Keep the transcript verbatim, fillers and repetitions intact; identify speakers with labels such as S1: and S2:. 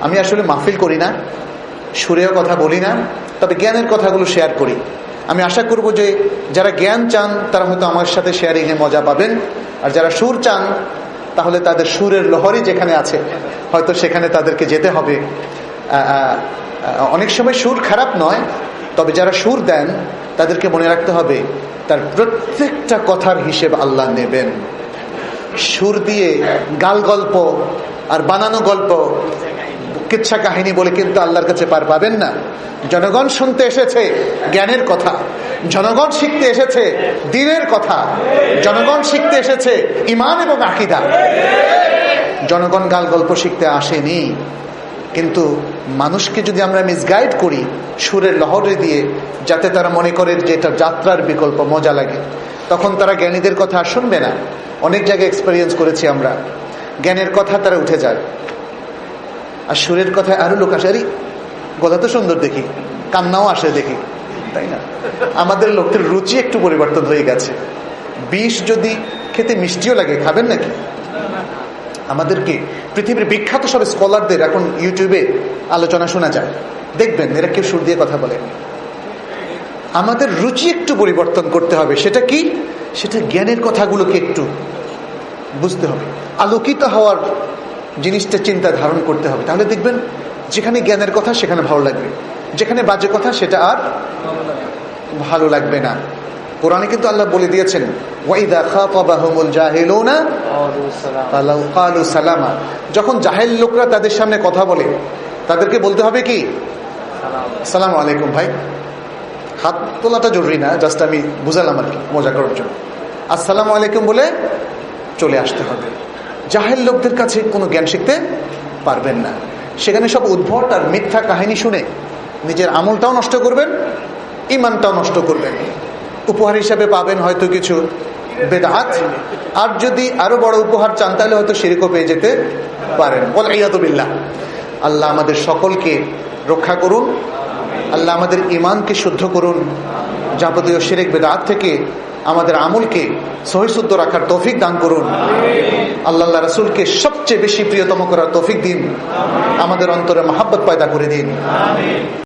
S1: আমি আসলে মাহফিল করি না, সুরেও কথা বলি না, তবে জ্ঞানের কথাগুলো শেয়ার করি। আমি আশা করব যে যারা জ্ঞান চান তারা হয়তো আমার সাথে শেয়ারিংয়ে মজা পাবেন, আর যারা সুর চান তাহলে তাদের সুরের লহরই যেখানে আছে হয়তো সেখানে তাদেরকে যেতে হবে। অনেক সময় সুর খারাপ নয়, তবে যারা সুর দেন তাদেরকে মনে রাখতে হবে তার প্রত্যেকটা কথার হিসেব আল্লাহ নেবেন। সুর দিয়ে গাল গল্প আর বানানো গল্প, কিচ্ছা কাহিনী বলে কিন্তু আল্লাহর কাছে পার পাবেন না। জনগণ শুনতে এসেছে জ্ঞানের কথা, জনগণ শিখতে এসেছে দ্বীনের কথা, জনগণ শিখতে এসেছে ঈমান এবং আকীদা। জনগণ গাল গল্প শিখতে আসেনি। কিন্তু মানুষকে যদি আমরা মিসগাইড করি সুরের লহরে দিয়ে, যাতে তারা মনে করে যে এটা যাত্রার বিকল্প, মজা লাগে, তখন তারা জ্ঞানীদের কথা শুনবে না। অনেক জায়গায় এক্সপেরিয়েন্স করেছি আমরা, জ্ঞানের কথা তারা উঠে যায়, আর সুরের কথায় আরো লোক আসে, আরে গলা তো সুন্দর দেখি, কান্নাও আসে দেখি, তাই না? আমাদের লোকদের রুচি একটু পরিবর্তন হয়ে গেছে। বিষ যদি খেতে মিষ্টিও লাগে, খাবেন নাকি? আমাদেরকে পৃথিবীর বিখ্যাত সব স্কলারদের এখন ইউটিউবে আলোচনা শোনা যায়, দেখবেন এরা কেউ সুর দিয়ে কথা বলে। আমাদের রুচি একটু পরিবর্তন করতে হবে। সেটা কি? সেটা জ্ঞানের কথাগুলোকে একটু বুঝতে হবে, আলোকিত হওয়ার জিনিসটা চিন্তা ধারণ করতে হবে। তাহলে দেখবেন যেখানে জ্ঞানের কথা সেখানে ভালো লাগবে, যেখানে বাজে কথা সেটা আর ভালো লাগবে না। কোরআনে কিন্তু আল্লাহ বলে দিয়েছেন, ওয়াইদা খাতাবাহুমুল জাহিলুনা ক্বালু সালামা। যখন জাহেল লোকরা তাদের সামনে কথা বলে তাদেরকে বলতে হবে কি? আসসালামু আলাইকুম। ভাই, হাত তোলাটা জরুরি না, জাস্ট আমি বুঝালাম আর কি, মজা করার জন্য। আসসালামু আলাইকুম বলে চলে আসতে হবে। জাহেল লোকদের কাছে কোনো জ্ঞান শিখতে পারবেন না। সেখানে সব উদ্ভট আর মিথ্যা কাহিনী শুনে নিজের আমলটাও নষ্ট করবেন, ঈমানটাও নষ্ট করবেন। উপহার হিসাবে পাবেন হয়তো কিছু বেদাত, আর যদি আরো বড় উপহার চান তাহলে হয়তো শিরকও পেয়ে যেতে পারেন। ওয়াল ইয়াযু বিল্লাহ। আল্লাহ আমাদের সকলকে রক্ষা করুন, আল্লাহ আমাদের ঈমানকে শুদ্ধ করুন, যাবতীয় শিরক বেদাত থেকে আমাদের আমলকে সহিশুদ্ধ রাখার তৌফিক দান করুন। আল্লাহ রাসূলকে সবচেয়ে বেশি প্রিয়তম করার তৌফিক দিন, আমাদের অন্তরে মহব্বত পয়দা করে দিন।